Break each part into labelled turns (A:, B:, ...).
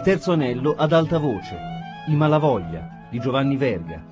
A: terzo anello ad alta voce, I Malavoglia di Giovanni Verga.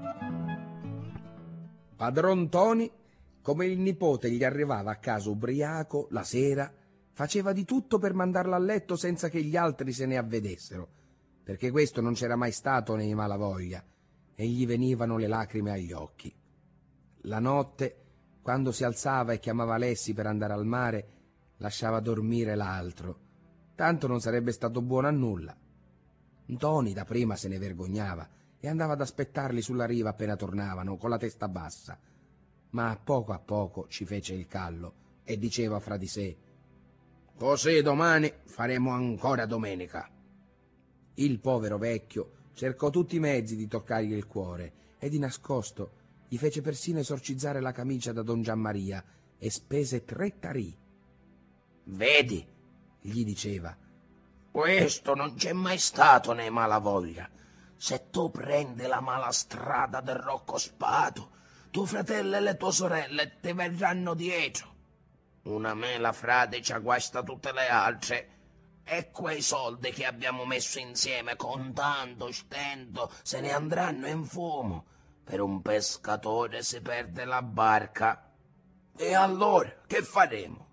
B: Padron Ntoni, come il nipote gli arrivava a casa ubriaco la sera, faceva di tutto per mandarlo a letto senza che gli altri se ne avvedessero, perché questo non c'era mai stato nei Malavoglia e gli venivano le lacrime agli occhi. La notte, quando si alzava e chiamava Alessi per andare al mare, lasciava dormire l'altro, tanto non sarebbe stato buono a nulla. Ntoni da prima se ne vergognava e andava ad aspettarli sulla riva appena tornavano, con la testa bassa. Ma a poco ci fece il callo e diceva fra di sé: «Così domani faremo ancora domenica». Il povero vecchio cercò tutti i mezzi di toccargli il cuore e di nascosto gli fece persino esorcizzare la camicia da don Giammaria e spese 3 tarì. «Vedi», gli diceva, «questo non c'è mai stato nei Malavoglia. Se tu prendi la mala strada del Rocco Spato, tuo fratello e le tue sorelle ti verranno dietro. Una mela frate ci guasta tutte le altre, e quei soldi che abbiamo messo insieme con tanto stento se ne andranno in fumo. Per un pescatore si perde la barca. E allora che faremo?»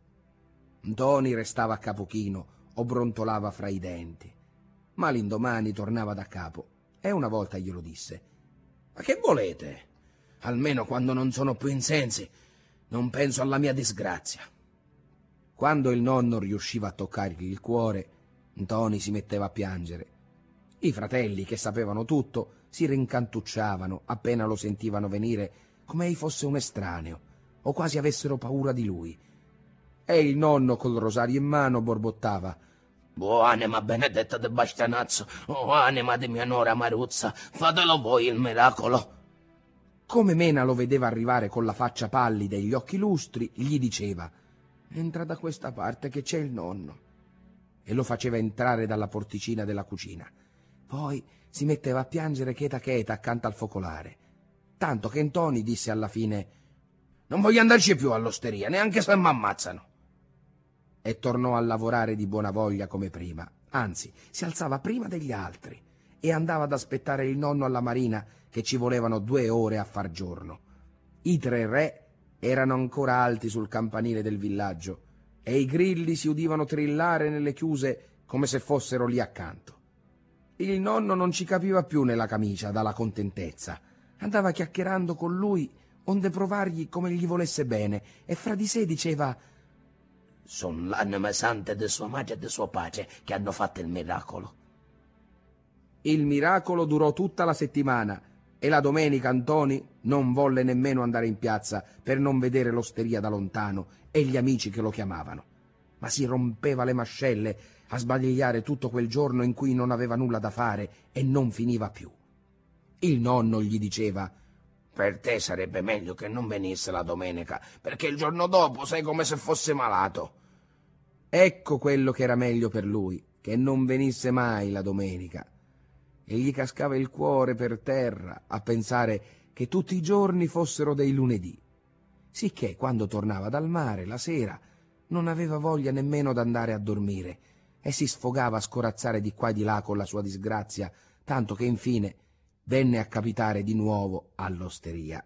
B: Ntoni restava a capo chino o brontolava fra i denti, ma l'indomani tornava da capo e una volta glielo disse: «Ma che volete? Almeno quando non sono più in sensi non penso alla mia disgrazia». Quando il nonno riusciva a toccargli il cuore, Ntoni si metteva a piangere. I fratelli, che sapevano tutto, si rincantucciavano appena lo sentivano venire, come ei fosse un estraneo o quasi avessero paura di lui. E il nonno col rosario in mano borbottava: «O anima benedetta del Bastianazzo, o anima di mia nora Maruzza, fatelo voi il miracolo». Come Mena lo vedeva arrivare con la faccia pallida e gli occhi lustri, gli diceva: «Entra da questa parte che c'è il nonno», e lo faceva entrare dalla porticina della cucina. Poi si metteva a piangere cheta cheta accanto al focolare, tanto che Ntoni disse alla fine: «Non voglio andarci più all'osteria, neanche se m'ammazzano». E tornò a lavorare di buona voglia come prima, anzi si alzava prima degli altri e andava ad aspettare il nonno alla marina, che ci volevano 2 ore a far giorno. I 3 re erano ancora alti sul campanile del villaggio e i grilli si udivano trillare nelle chiuse come se fossero lì accanto. Il nonno non ci capiva più nella camicia dalla contentezza, andava chiacchierando con lui onde provargli come gli volesse bene, e fra di sé diceva: «Son l'anima santa di sua madre e di suo padre che hanno fatto il miracolo». Il miracolo durò tutta la settimana e la domenica Ntoni non volle nemmeno andare in piazza per non vedere l'osteria da lontano e gli amici che lo chiamavano, ma si rompeva le mascelle a sbadigliare tutto quel giorno in cui non aveva nulla da fare e non finiva più. Il nonno gli diceva: «Per te sarebbe meglio che non venisse la domenica, perché il giorno dopo sei come se fosse malato». Ecco quello che era meglio per lui, che non venisse mai la domenica. E gli cascava il cuore per terra a pensare che tutti i giorni fossero dei lunedì, sicché quando tornava dal mare la sera non aveva voglia nemmeno d'andare a dormire e si sfogava a scorazzare di qua e di là con la sua disgrazia, tanto che infine venne a capitare di nuovo all'osteria.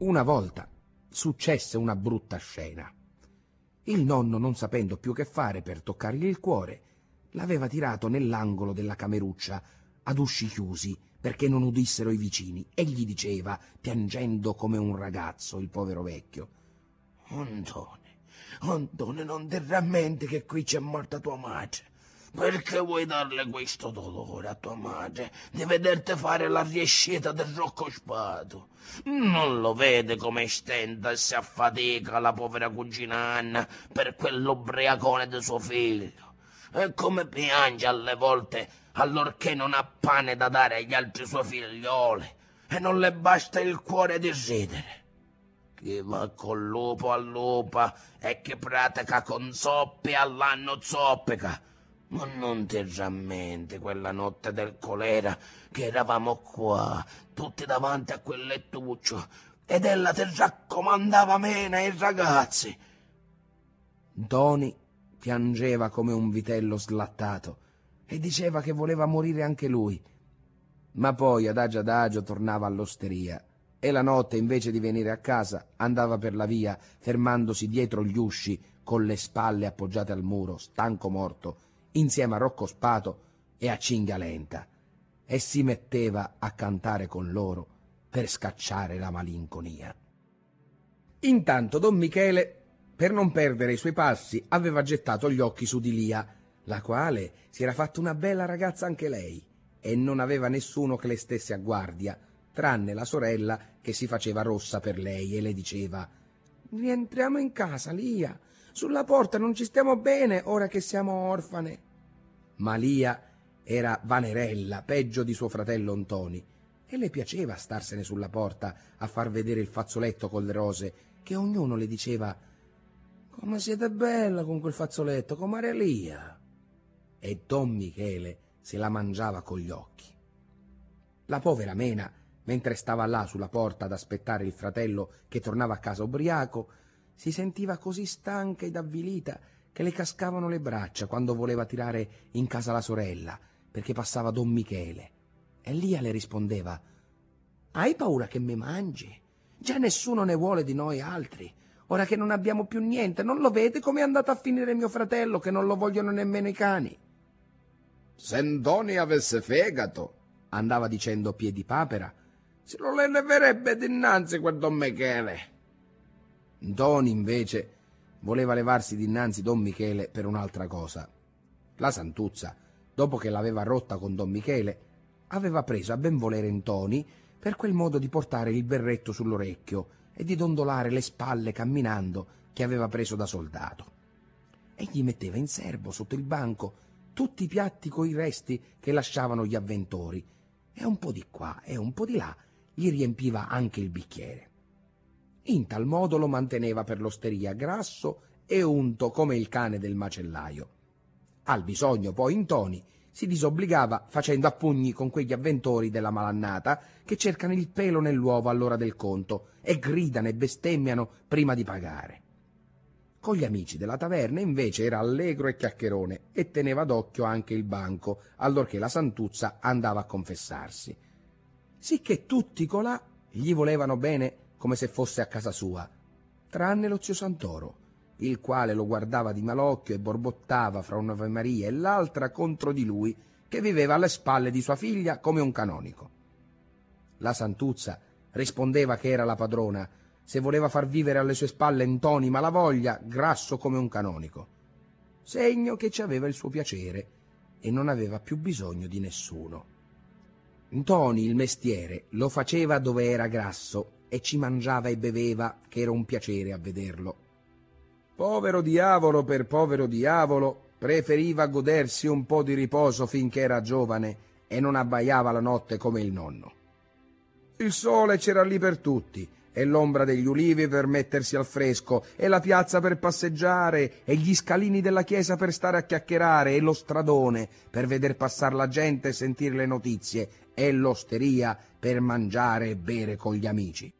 B: Una volta successe una brutta scena. Il nonno, non sapendo più che fare per toccargli il cuore, l'aveva tirato nell'angolo della cameruccia ad usci chiusi perché non udissero i vicini, e gli diceva, piangendo come un ragazzo, il povero vecchio: Antone, non ti rammenti che qui c'è morta tua madre? Perché vuoi darle questo dolore a tua madre di vederti fare la riescita del Rocco Spato? Non lo vede come stenta e si affatica la povera cugina Anna per quell'ubriacone di suo figlio? E come piange alle volte allorché non ha pane da dare agli altri suoi figlioli e non le basta il cuore di ridere? Chi va col lupo al lupa e chi pratica con zoppi all'anno zoppica. Ma non ti rammenti quella notte del colera che eravamo qua, tutti davanti a quel lettuccio, ed ella ti raccomandava mena ai ragazzi? Toni piangeva come un vitello slattato e diceva che voleva morire anche lui, ma poi adagio tornava all'osteria e la notte, invece di venire a casa, andava per la via fermandosi dietro gli usci con le spalle appoggiate al muro, stanco morto, insieme a Rocco Spato e a Cingalenta, e si metteva a cantare con loro per scacciare la malinconia. Intanto Don Michele, per non perdere i suoi passi, aveva gettato gli occhi su di Lia, la quale si era fatta una bella ragazza anche lei, e non aveva nessuno che le stesse a guardia, tranne la sorella che si faceva rossa per lei e le diceva: «Rientriamo in casa, Lia. Sulla porta non ci stiamo bene ora che siamo orfane». Ma Lia era vanerella, peggio di suo fratello Ntoni, e le piaceva starsene sulla porta a far vedere il fazzoletto con le rose, che ognuno le diceva: «Come siete bella con quel fazzoletto, comare Lia». E Don Michele se la mangiava con gli occhi. La povera Mena, mentre stava là sulla porta ad aspettare il fratello che tornava a casa ubriaco, si sentiva così stanca ed avvilita che le cascavano le braccia quando voleva tirare in casa la sorella, perché passava Don Michele. E Lia le rispondeva: «Hai paura che mi mangi? Già nessuno ne vuole di noi altri. Ora che non abbiamo più niente, non lo vede come è andato a finire mio fratello, che non lo vogliono nemmeno i cani?»
C: «Se Ntoni avesse fegato»,
B: andava dicendo Piedipapera,
C: «se lo le leverebbe dinanzi quel Don Michele».
B: Ntoni, invece, voleva levarsi dinanzi Don Michele per un'altra cosa. La Santuzza, dopo che l'aveva rotta con Don Michele, aveva preso a ben volere Ntoni per quel modo di portare il berretto sull'orecchio e di dondolare le spalle camminando che aveva preso da soldato. E gli metteva in serbo sotto il banco tutti i piatti coi resti che lasciavano gli avventori, e un po' di qua e un po' di là gli riempiva anche il bicchiere. In tal modo lo manteneva per l'osteria grasso e unto come il cane del macellaio. Al bisogno poi Ntoni si disobbligava facendo a pugni con quegli avventori della malannata che cercano il pelo nell'uovo all'ora del conto e gridano e bestemmiano prima di pagare. Con gli amici della taverna invece era allegro e chiacchierone e teneva d'occhio anche il banco allorché la Santuzza andava a confessarsi, sicché tutti colà gli volevano bene come se fosse a casa sua, tranne lo zio Santoro, il quale lo guardava di malocchio e borbottava fra un'Ave Maria e l'altra contro di lui, che viveva alle spalle di sua figlia come un canonico. La Santuzza rispondeva che era la padrona, se voleva far vivere alle sue spalle Ntoni Malavoglia, grasso come un canonico, segno che ci aveva il suo piacere e non aveva più bisogno di nessuno. Ntoni, il mestiere, lo faceva dove era grasso e ci mangiava e beveva, che era un piacere a vederlo. Povero diavolo, per povero diavolo, preferiva godersi un po' di riposo finché era giovane e non abbaiava la notte come il nonno. Il sole c'era lì per tutti, e l'ombra degli ulivi per mettersi al fresco, e la piazza per passeggiare, e gli scalini della chiesa per stare a chiacchierare, e lo stradone per veder passare la gente e sentire le notizie, e l'osteria per mangiare e bere con gli amici.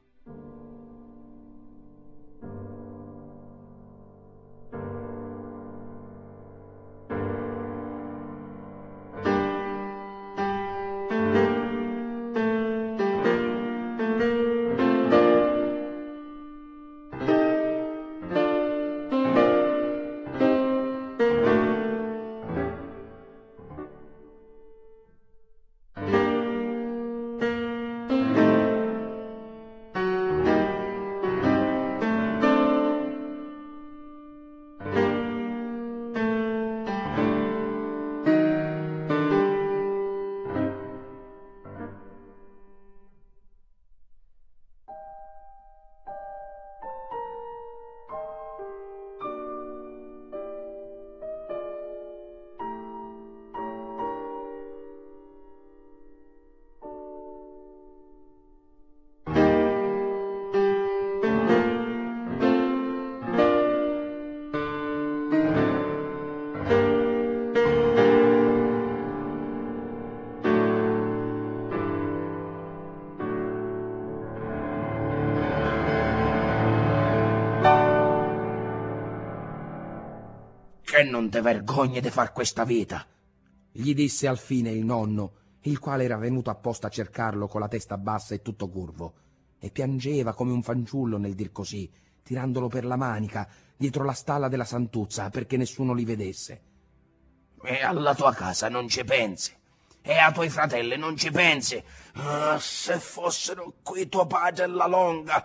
B: Perché non ti vergogni di far questa vita? Gli disse al fine il nonno, il quale era venuto apposta a cercarlo con la testa bassa e tutto curvo, e piangeva come un fanciullo nel dir così, tirandolo per la manica dietro la stalla della Santuzza perché nessuno li vedesse. E alla tua casa non ci pensi, e ai tuoi fratelli non ci pensi. Ah, se fossero qui tuo padre e la Longa.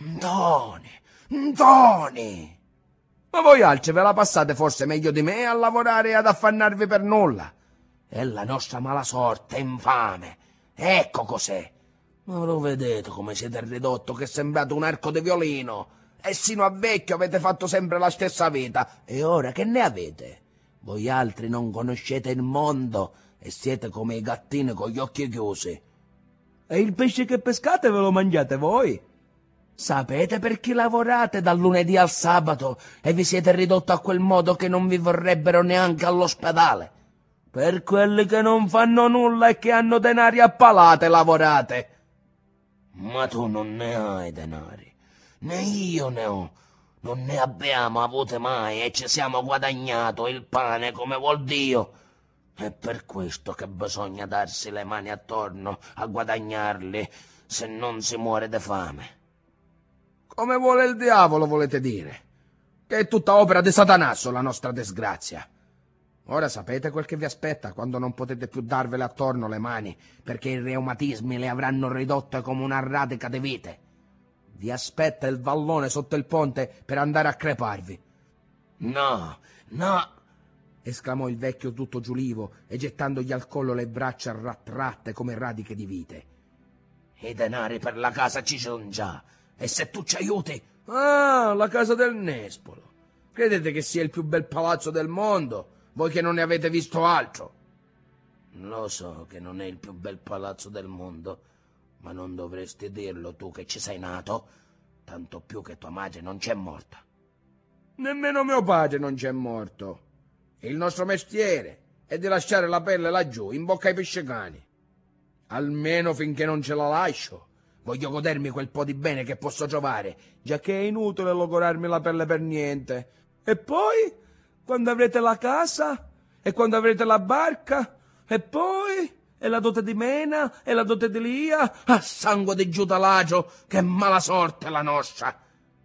B: Ntoni. Ma voi altri ve la passate forse meglio di me a lavorare e ad affannarvi per nulla. È la nostra mala sorte, infame. Ecco cos'è. Ma lo vedete come siete ridotto, che sembrate un arco di violino. E sino a vecchio avete fatto sempre la stessa vita. E ora che ne avete? Voi altri non conoscete il mondo e siete come i gattini con gli occhi chiusi. E il pesce che pescate ve lo mangiate voi? Sapete per chi lavorate dal lunedì al sabato e vi siete ridotto a quel modo che non vi vorrebbero neanche all'ospedale? Per quelli che non fanno nulla e che hanno denari a palate lavorate. Ma tu non ne hai denari, né io ne ho. Non ne abbiamo avute mai e ci siamo guadagnato il pane come vuol Dio. È per questo che bisogna darsi le mani attorno a guadagnarli, se non si muore di fame. Come vuole il diavolo, volete dire? Che è tutta opera di Satanasso la nostra disgrazia. Ora sapete quel che vi aspetta quando non potete più darvele attorno le mani, perché i reumatismi le avranno ridotte come una radica di vite. Vi aspetta il vallone sotto il ponte per andare a creparvi. No, esclamò il vecchio tutto giulivo e gettandogli al collo le braccia rattratte come radiche di vite. I denari per la casa ci sono già, e se tu ci aiuti... Ah, la casa del Nespolo. Credete che sia il più bel palazzo del mondo, voi che non ne avete visto altro? Lo so che non è il più bel palazzo del mondo, ma non dovresti dirlo tu che ci sei nato, tanto più che tua madre non c'è morta. Nemmeno mio padre non c'è morto. Il nostro mestiere è di lasciare la pelle laggiù, in bocca ai pescecani. Almeno finché non ce la lascio, voglio godermi quel po' di bene che posso giovare, giacché è inutile logorarmi la pelle per niente. E poi, quando avrete la casa, e quando avrete la barca, e poi... E la dote di Mena, e la dote di Lia, a sangue di Giudalagio, che mala sorte la nostra!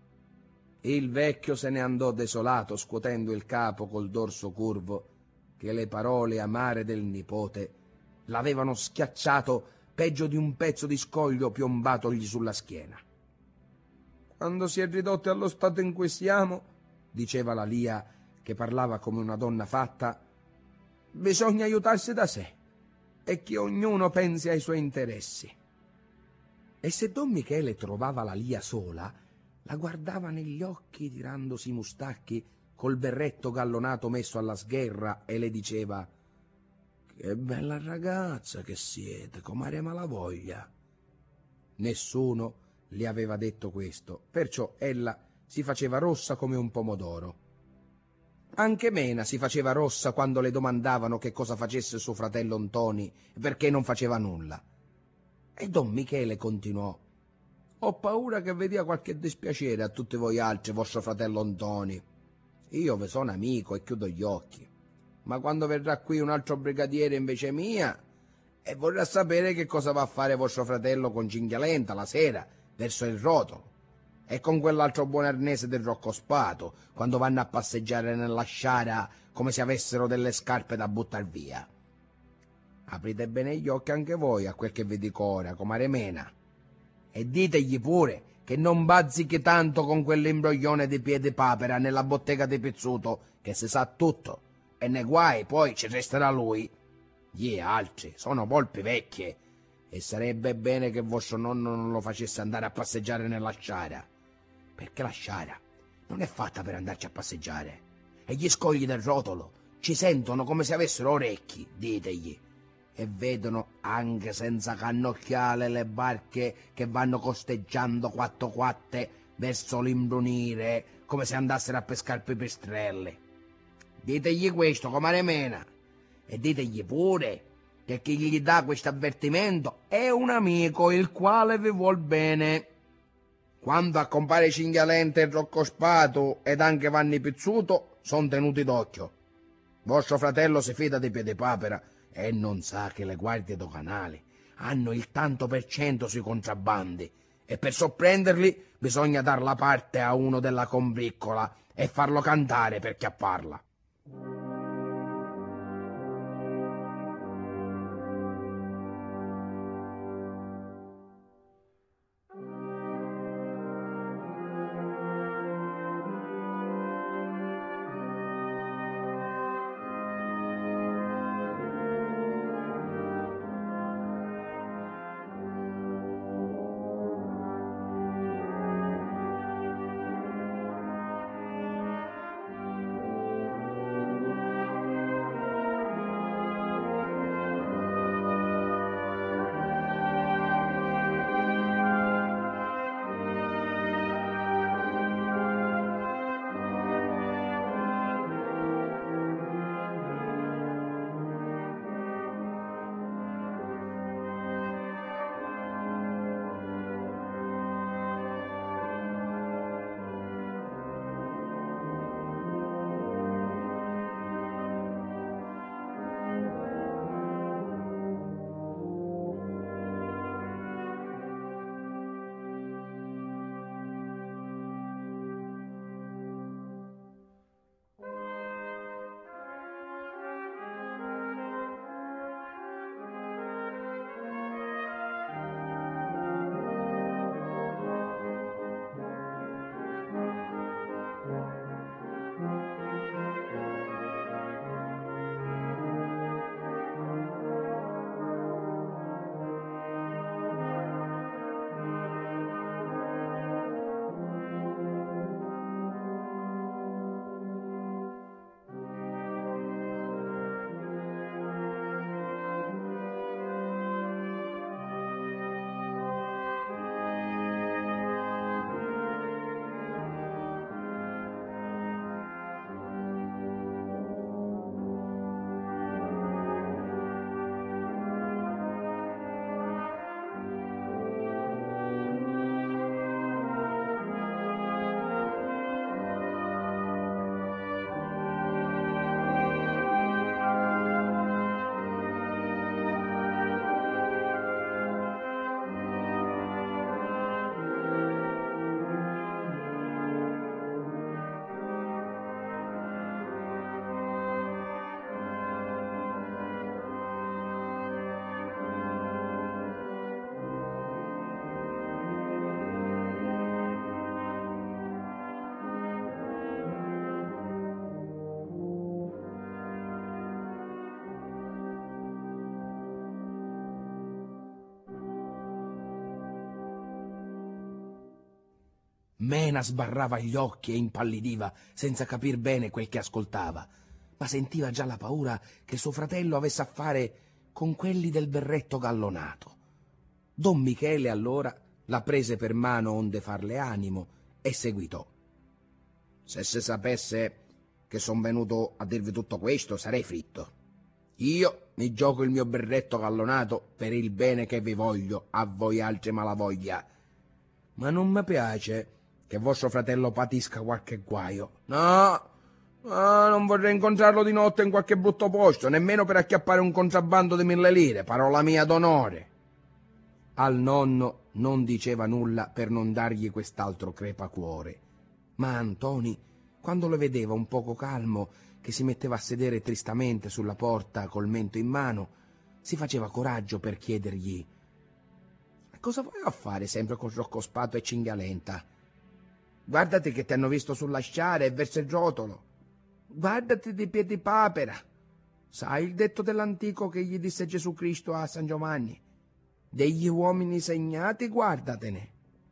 B: Il vecchio se ne andò desolato, scuotendo il capo col dorso curvo, che le parole amare del nipote l'avevano schiacciato peggio di un pezzo di scoglio piombatogli sulla schiena. Quando si è ridotti allo stato in cui siamo, diceva la Lia, che parlava come una donna fatta, bisogna aiutarsi da sé e che ognuno pensi ai suoi interessi. E se don Michele trovava la Lia sola, la guardava negli occhi tirandosi i mustacchi col berretto gallonato messo alla sgherra e le diceva: «Che bella ragazza che siete, comare Malavoglia!» Nessuno le aveva detto questo, perciò ella si faceva rossa come un pomodoro. Anche Mena si faceva rossa quando le domandavano che cosa facesse suo fratello Ntoni e perché non faceva nulla. E don Michele continuò: «Ho paura che vi dia qualche dispiacere a tutti voi altri, vostro fratello Ntoni. Io vi sono amico e chiudo gli occhi, ma quando verrà qui un altro brigadiere invece mia e vorrà sapere che cosa va a fare vostro fratello con Cinghialenta la sera verso il Rotolo, e con quell'altro buon arnese del Roccospato, quando vanno a passeggiare nella sciara come se avessero delle scarpe da buttar via. Aprite bene gli occhi anche voi a quel che vi dico ora, comare Mena, e ditegli pure che non bazzichi tanto con quell'imbroglione di Piedipapera nella bottega di Pizzuto, che si sa tutto, e nei guai poi ci resterà lui. Gli altri sono volpi vecchie, e sarebbe bene che vostro nonno non lo facesse andare a passeggiare nella sciara, perché la sciara non è fatta per andarci a passeggiare, e gli scogli del Rotolo ci sentono come se avessero orecchi, ditegli, e vedono anche senza cannocchiale le barche che vanno costeggiando quattro quatte verso l'imbrunire, come se andassero a pescar pipistrelli. Ditegli questo, comare Mena, e ditegli pure che chi gli dà questo avvertimento è un amico il quale vi vuol bene.
C: Quando a compare Cinghialenta e Rocco Spato ed anche Vanni Pizzuto son tenuti d'occhio. Vostro fratello si fida di Piedipapera e non sa che le guardie doganali hanno il tanto per cento sui contrabbandi e per sorprenderli bisogna dar la parte a uno della combriccola e farlo cantare per chiapparla.
B: Mena sbarrava gli occhi e impallidiva senza capir bene quel che ascoltava, ma sentiva già la paura che suo fratello avesse a fare con quelli del berretto gallonato. Don Michele allora la prese per mano onde farle animo e seguitò.
C: Se si sapesse che son venuto a dirvi tutto questo, sarei fritto. Io mi gioco il mio berretto gallonato per il bene che vi voglio a voi altri malavoglia. Ma non mi piace che vostro fratello patisca qualche guaio. No, non vorrei incontrarlo di notte in qualche brutto posto, nemmeno per acchiappare un contrabbando di 1000 lire, parola mia d'onore.
B: Al nonno non diceva nulla per non dargli quest'altro crepacuore, ma Antoni, quando lo vedeva un poco calmo, che si metteva a sedere tristamente sulla porta col mento in mano, si faceva coraggio per chiedergli:
C: cosa vuoi a fare sempre con Rocco Spato e Cinghialenta? Guardati che ti hanno visto sull'asciare e verso il rotolo. Guardati di Piedipapera. Sai il detto dell'antico che gli disse Gesù Cristo a San Giovanni? Degli uomini segnati guardatene.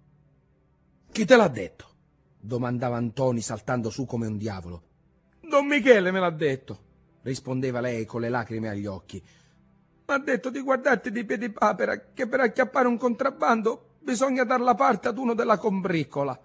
B: Chi te l'ha detto? Domandava Antoni saltando su come un diavolo.
C: Don Michele me l'ha detto,
B: rispondeva lei con le lacrime agli occhi.
C: M'ha detto di guardarti di Piedipapera, che per acchiappare un contrabbando bisogna dar la parte ad uno della combriccola.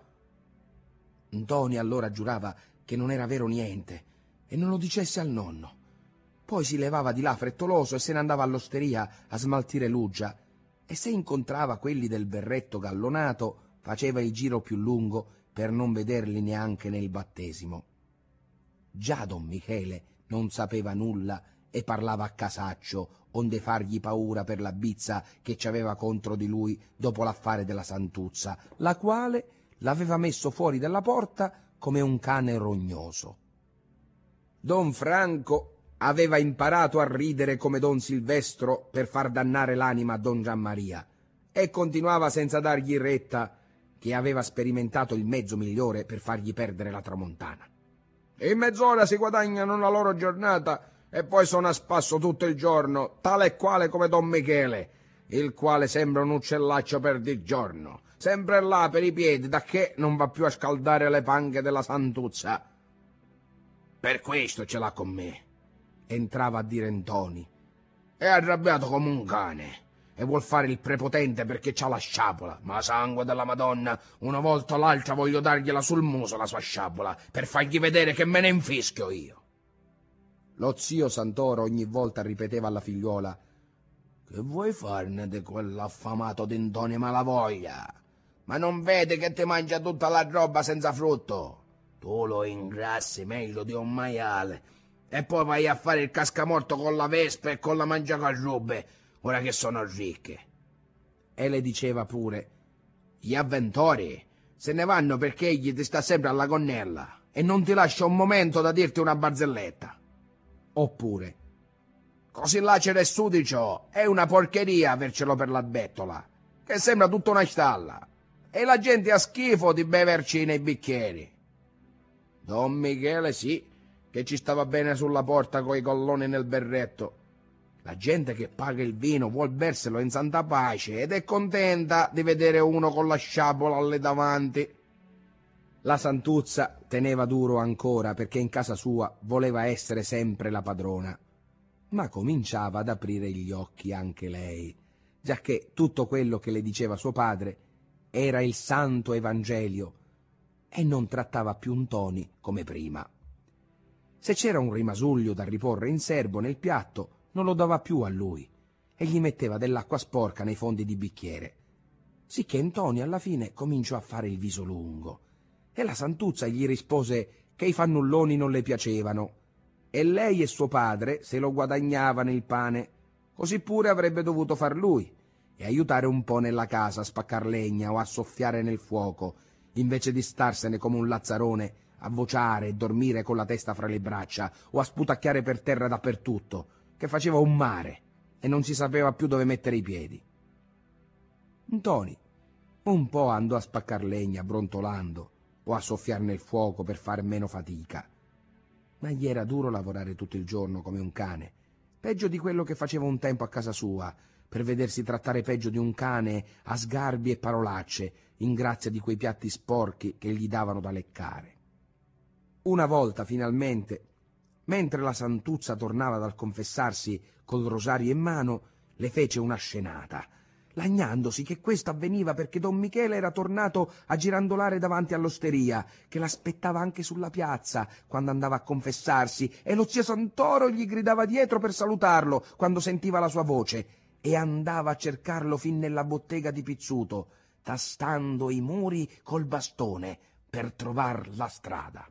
B: Ntoni allora giurava che non era vero niente e non lo dicesse al nonno. Poi si levava di là frettoloso e se ne andava all'osteria a smaltire l'uggia, e se incontrava quelli del berretto gallonato faceva il giro più lungo per non vederli neanche nel battesimo. Già don Michele non sapeva nulla e parlava a casaccio, onde fargli paura per la bizza che ci aveva contro di lui dopo l'affare della Santuzza, la quale l'aveva messo fuori dalla porta come un cane rognoso. Don Franco aveva imparato a ridere come don Silvestro per far dannare l'anima a don Giammaria e continuava senza dargli retta che aveva sperimentato il mezzo migliore per fargli perdere la tramontana. In mezz'ora si guadagnano una loro giornata e poi sono a spasso tutto il giorno, tale e quale come don Michele, il quale sembra un uccellaccio per di giorno, sempre là per i piedi, da che non va più a scaldare le panche della Santuzza. Per questo ce l'ha con me, entrava a dire Ntoni. È arrabbiato come un cane e vuol fare il prepotente perché c'ha la sciabola, ma sangue della Madonna, una volta o l'altra voglio dargliela sul muso la sua sciabola per fargli vedere che me ne infischio io. Lo zio Santoro ogni volta ripeteva alla figliuola: che vuoi farne di quell'affamato d'Intoni Malavoglia? Ma non vede che ti mangia tutta la roba senza frutto? Tu lo ingrassi meglio di un maiale e poi vai a fare il cascamorto con la vespa e con la mangiacarrubbe, ora che sono ricche. E le diceva pure: gli avventori se ne vanno perché egli ti sta sempre alla gonnella e non ti lascia un momento da dirti una barzelletta. Oppure: così là c'è su di ciò, è una porcheria avercelo per la bettola, che sembra tutta una stalla, e la gente ha schifo di beverci nei bicchieri. Don Michele sì, che ci stava bene sulla porta coi colloni nel berretto. La gente che paga il vino vuol berselo in santa pace ed è contenta di vedere uno con la sciabola alle davanti. La Santuzza teneva duro ancora perché in casa sua voleva essere sempre la padrona, ma cominciava ad aprire gli occhi anche lei, giacché tutto quello che le diceva suo padre era il santo Evangelio e non trattava più Ntoni come prima. Se c'era un rimasuglio da riporre in serbo nel piatto, non lo dava più a lui e gli metteva dell'acqua sporca nei fondi di bicchiere, sicché Ntoni alla fine cominciò a fare il viso lungo e la Santuzza gli rispose che i fannulloni non le piacevano e lei e suo padre se lo guadagnavano il pane, così pure avrebbe dovuto far lui e aiutare un po' nella casa a spaccar legna o a soffiare nel fuoco, invece di starsene come un lazzarone a vociare e dormire con la testa fra le braccia o a sputacchiare per terra dappertutto, che faceva un mare e non si sapeva più dove mettere i piedi. Ntoni un po' andò a spaccar legna brontolando o a soffiar nel fuoco per fare meno fatica, ma gli era duro lavorare tutto il giorno come un cane, peggio di quello che faceva un tempo a casa sua, per vedersi trattare peggio di un cane a sgarbi e parolacce in grazia di quei piatti sporchi che gli davano da leccare. Una volta, finalmente, mentre la Santuzza tornava dal confessarsi col rosario in mano, le fece una scenata, lagnandosi che questo avveniva perché don Michele era tornato a girandolare davanti all'osteria, che l'aspettava anche sulla piazza quando andava a confessarsi, e lo zio Santoro gli gridava dietro per salutarlo quando sentiva la sua voce, e andava a cercarlo fin nella bottega di Pizzuto, tastando i muri col bastone per trovar la strada.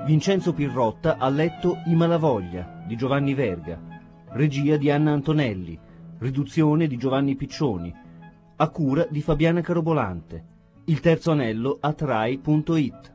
A: Vincenzo Pirrotta ha letto I Malavoglia di Giovanni Verga, regia di Anna Antonelli, riduzione di Giovanni Piccioni, a cura di Fabiana Carobolante. Il terzo anello a Trai.it.